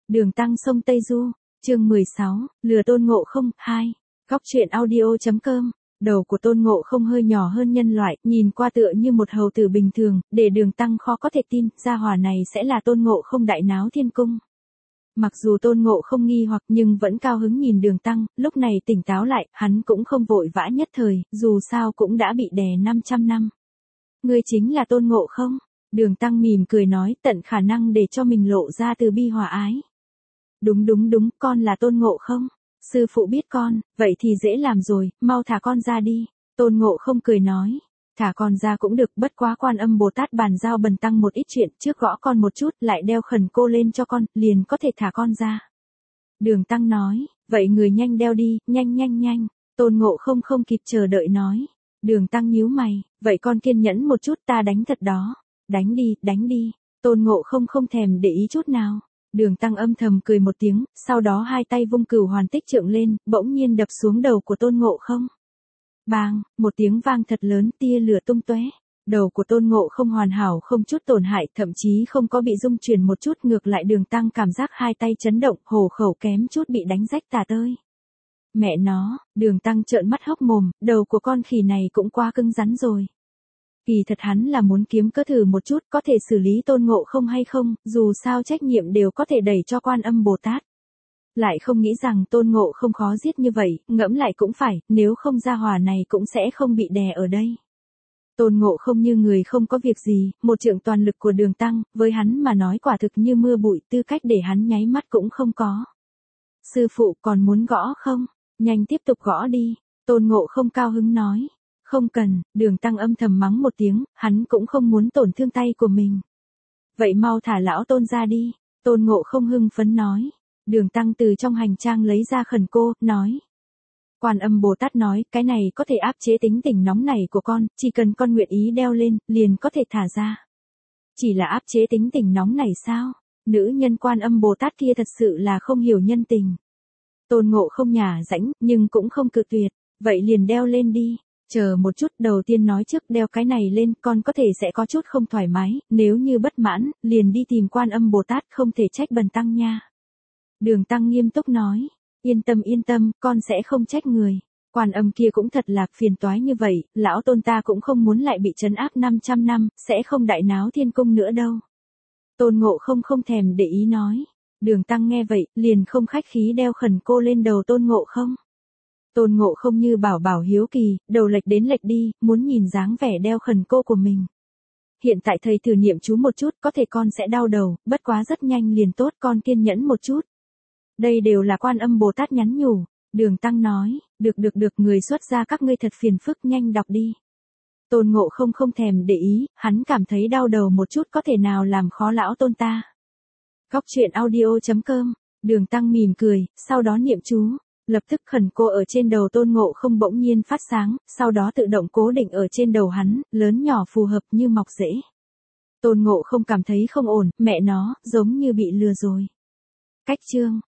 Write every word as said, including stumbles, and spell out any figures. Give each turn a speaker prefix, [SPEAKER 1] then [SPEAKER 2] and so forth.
[SPEAKER 1] Đường Tăng sông Tây Du, chương mười sáu, lừa Tôn Ngộ Không, hai. Góc truyện audio.com. Đầu của Tôn Ngộ Không hơi nhỏ hơn nhân loại, nhìn qua tựa như một hầu tử bình thường, để Đường Tăng khó có thể tin, gia hỏa này sẽ là Tôn Ngộ Không đại náo thiên cung. Mặc dù Tôn Ngộ Không nghi hoặc nhưng vẫn cao hứng nhìn Đường Tăng, lúc này tỉnh táo lại, hắn cũng không vội vã nhất thời, dù sao cũng đã bị đè năm trăm năm. Ngươi chính là Tôn Ngộ Không? Đường Tăng mỉm cười nói, tận khả năng để cho mình lộ ra từ bi hòa ái. Đúng đúng đúng, con là Tôn Ngộ Không. Sư phụ biết con, vậy thì dễ làm rồi, mau thả con ra đi. Tôn Ngộ Không cười nói, thả con ra cũng được, bất quá Quan Âm Bồ Tát bàn giao Bần Tăng một ít chuyện, trước gõ con một chút, lại đeo khẩn cô lên cho con, liền có thể thả con ra. Đường Tăng nói, vậy người nhanh đeo đi, nhanh nhanh nhanh. Tôn Ngộ Không không kịp chờ đợi nói. Đường Tăng nhíu mày, vậy con kiên nhẫn một chút, ta đánh thật đó. Đánh đi, đánh đi. Tôn Ngộ Không không thèm để ý chút nào. Đường Tăng âm thầm cười một tiếng, sau đó hai tay vung Cửu Hoàn Tích Trượng lên, bỗng nhiên đập xuống đầu của Tôn Ngộ Không. Bang, một tiếng vang thật lớn, tia lửa tung tóe. Đầu của Tôn Ngộ Không hoàn hảo không chút tổn hại, thậm chí không có bị rung chuyển một chút, ngược lại Đường Tăng cảm giác hai tay chấn động, hổ khẩu kém chút bị đánh rách tả tơi. Mẹ nó, Đường Tăng trợn mắt hốc mồm, đầu của con khỉ này cũng quá cứng rắn rồi. Kỳ thật hắn là muốn kiếm cớ thử một chút có thể xử lý Tôn Ngộ Không hay không, dù sao trách nhiệm đều có thể đẩy cho Quan Âm Bồ Tát. Lại không nghĩ rằng Tôn Ngộ Không khó giết như vậy, ngẫm lại cũng phải, nếu không gia hỏa này cũng sẽ không bị đè ở đây. Tôn Ngộ Không như người không có việc gì, một trượng toàn lực của Đường Tăng, với hắn mà nói quả thực như mưa bụi, tư cách để hắn nháy mắt cũng không có. Sư phụ còn muốn gõ không? Nhanh tiếp tục gõ đi. Tôn Ngộ Không cao hứng nói. Không cần, Đường Tăng âm thầm mắng một tiếng, hắn cũng không muốn tổn thương tay của mình. Vậy mau thả lão Tôn ra đi. Tôn Ngộ Không hưng phấn nói. Đường Tăng từ trong hành trang lấy ra khẩn cô, nói. Quan Âm Bồ Tát nói, cái này có thể áp chế tính tình nóng này của con, chỉ cần con nguyện ý đeo lên, liền có thể thả ra. Chỉ là áp chế tính tình nóng này sao? Nữ nhân Quan Âm Bồ Tát kia thật sự là không hiểu nhân tình. Tôn Ngộ Không nhả rãnh, nhưng cũng không cự tuyệt, vậy liền đeo lên đi. Chờ một chút, đầu tiên nói trước đeo cái này lên, con có thể sẽ có chút không thoải mái, nếu như bất mãn, liền đi tìm Quan Âm Bồ Tát, không thể trách Bần Tăng nha. Đường Tăng nghiêm túc nói, yên tâm yên tâm, con sẽ không trách người. Quan Âm kia cũng thật là phiền toái như vậy, lão Tôn ta cũng không muốn lại bị trấn áp năm trăm năm, sẽ không đại náo thiên cung nữa đâu. Tôn Ngộ Không không thèm để ý nói. Đường Tăng nghe vậy, liền không khách khí đeo khẩn cô lên đầu Tôn Ngộ Không. Tôn Ngộ Không như bảo bảo hiếu kỳ, đầu lệch đến lệch đi, muốn nhìn dáng vẻ đeo khẩn cô của mình. Hiện tại thầy thử niệm chú một chút, có thể con sẽ đau đầu, bất quá rất nhanh liền tốt, con kiên nhẫn một chút. Đây đều là Quan Âm Bồ Tát nhắn nhủ. Đường Tăng nói, được được được, người xuất gia các ngươi thật phiền phức, nhanh đọc đi. Tôn Ngộ Không không thèm để ý, hắn cảm thấy đau đầu một chút có thể nào làm khó lão Tôn ta. Góc truyện audio.com. Đường Tăng mỉm cười, sau đó niệm chú. Lập tức khẩn cô ở trên đầu Tôn Ngộ Không bỗng nhiên phát sáng, sau đó tự động cố định ở trên đầu hắn, lớn nhỏ phù hợp như mọc rễ. Tôn Ngộ Không cảm thấy không ổn, mẹ nó, giống như bị lừa rồi. Cách chương.